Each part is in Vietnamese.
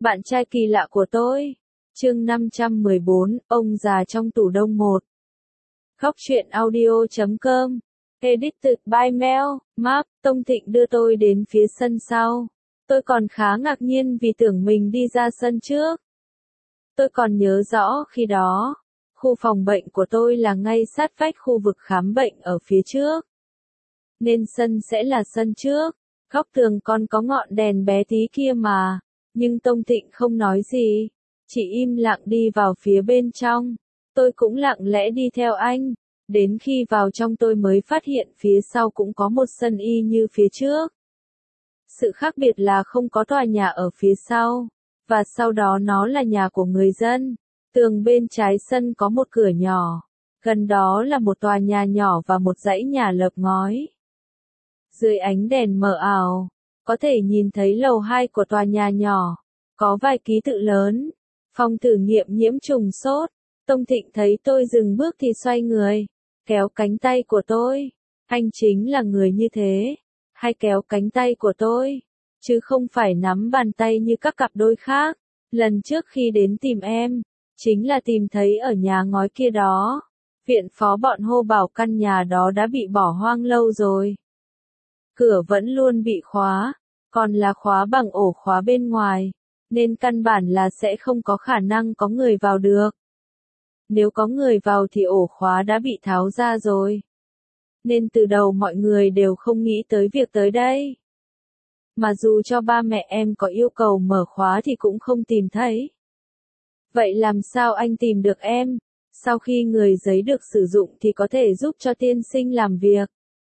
Bạn trai kỳ lạ của tôi. Chương 514, ông già trong tủ đông 1. Khóc chuyện audio.com. Edited by Mel, Mark. Tông Thịnh đưa tôi đến phía sân sau. Tôi còn khá ngạc nhiên vì tưởng mình đi ra sân trước. Tôi còn nhớ rõ khi đó, khu phòng bệnh của tôi là ngay sát vách khu vực khám bệnh ở phía trước. Nên sân sẽ là sân trước. Góc tường còn có ngọn đèn bé tí kia mà. Nhưng Tông Thịnh không nói gì, chỉ im lặng đi vào phía bên trong. Tôi cũng lặng lẽ đi theo anh, đến khi vào trong tôi mới phát hiện phía sau cũng có một sân y như phía trước. Sự khác biệt là không có tòa nhà ở phía sau, và sau đó nó là nhà của người dân. Tường bên trái sân có một cửa nhỏ, gần đó là một tòa nhà nhỏ và một dãy nhà lợp ngói. Dưới ánh đèn mờ ảo, có thể nhìn thấy lầu 2 của tòa nhà nhỏ, có vài ký tự lớn, phòng thử nghiệm nhiễm trùng sốt. Tông Thịnh thấy tôi dừng bước thì xoay người, kéo cánh tay của tôi. Anh chính là người như thế, hay kéo cánh tay của tôi, chứ không phải nắm bàn tay như các cặp đôi khác. Lần trước khi đến tìm em, chính là tìm thấy ở nhà ngói kia đó. Viện phó bọn hô bảo căn nhà đó đã bị bỏ hoang lâu rồi. Cửa vẫn luôn bị khóa, còn là khóa bằng ổ khóa bên ngoài, nên căn bản là sẽ không có khả năng có người vào được. Nếu có người vào thì ổ khóa đã bị tháo ra rồi. Nên từ đầu mọi người đều không nghĩ tới việc tới đây. Mà dù cho ba mẹ em có yêu cầu mở khóa thì cũng không tìm thấy. Vậy làm sao anh tìm được em? Sau khi người giấy được sử dụng thì có thể giúp cho tiên sinh làm việc.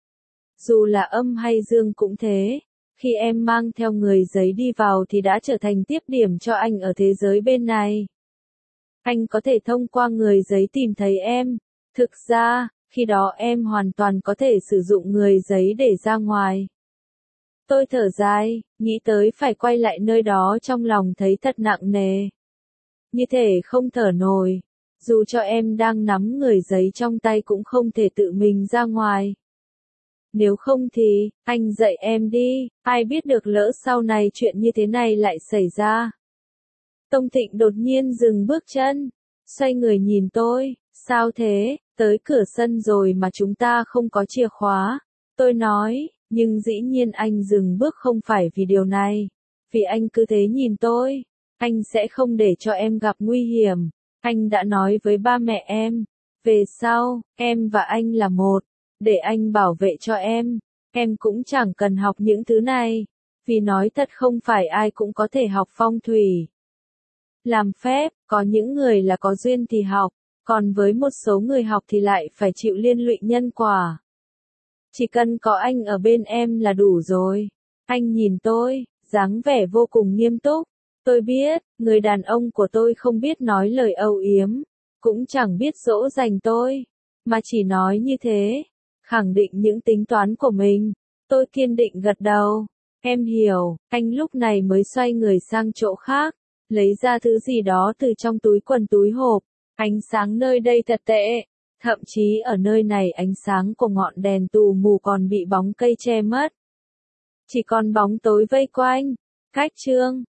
Dù là âm hay dương cũng thế, khi em mang theo người giấy đi vào thì đã trở thành tiếp điểm cho anh ở thế giới bên này. Anh có thể thông qua người giấy tìm thấy em. Thực ra, khi đó em hoàn toàn có thể sử dụng người giấy để ra ngoài. Tôi thở dài, nghĩ tới phải quay lại nơi đó trong lòng thấy thật nặng nề. Như thể không thở nổi, dù cho em đang nắm người giấy trong tay cũng không thể tự mình ra ngoài. Nếu không thì, anh dạy em đi, ai biết được lỡ sau này chuyện như thế này lại xảy ra. Tông Thịnh đột nhiên dừng bước chân, xoay người nhìn tôi, sao thế, tới cửa sân rồi mà chúng ta không có chìa khóa. Tôi nói, nhưng dĩ nhiên anh dừng bước không phải vì điều này, vì anh cứ thế nhìn tôi, anh sẽ không để cho em gặp nguy hiểm. Anh đã nói với ba mẹ em, về sau, em và anh là một. Để anh bảo vệ cho em cũng chẳng cần học những thứ này, vì nói thật không phải ai cũng có thể học phong thủy. Làm phép, có những người là có duyên thì học, còn với một số người học thì lại phải chịu liên lụy nhân quả. Chỉ cần có anh ở bên em là đủ rồi. Anh nhìn tôi, dáng vẻ vô cùng nghiêm túc. Tôi biết, người đàn ông của tôi không biết nói lời âu yếm, cũng chẳng biết dỗ dành tôi, mà chỉ nói như thế, khẳng định những tính toán của mình. Tôi kiên định gật đầu. Em hiểu. Anh lúc này mới xoay người sang chỗ khác, lấy ra thứ gì đó từ trong túi quần túi hộp. Ánh sáng nơi đây thật tệ. Thậm chí ở nơi này ánh sáng của ngọn đèn tù mù còn bị bóng cây che mất. Chỉ còn bóng tối vây quanh. Cách chương.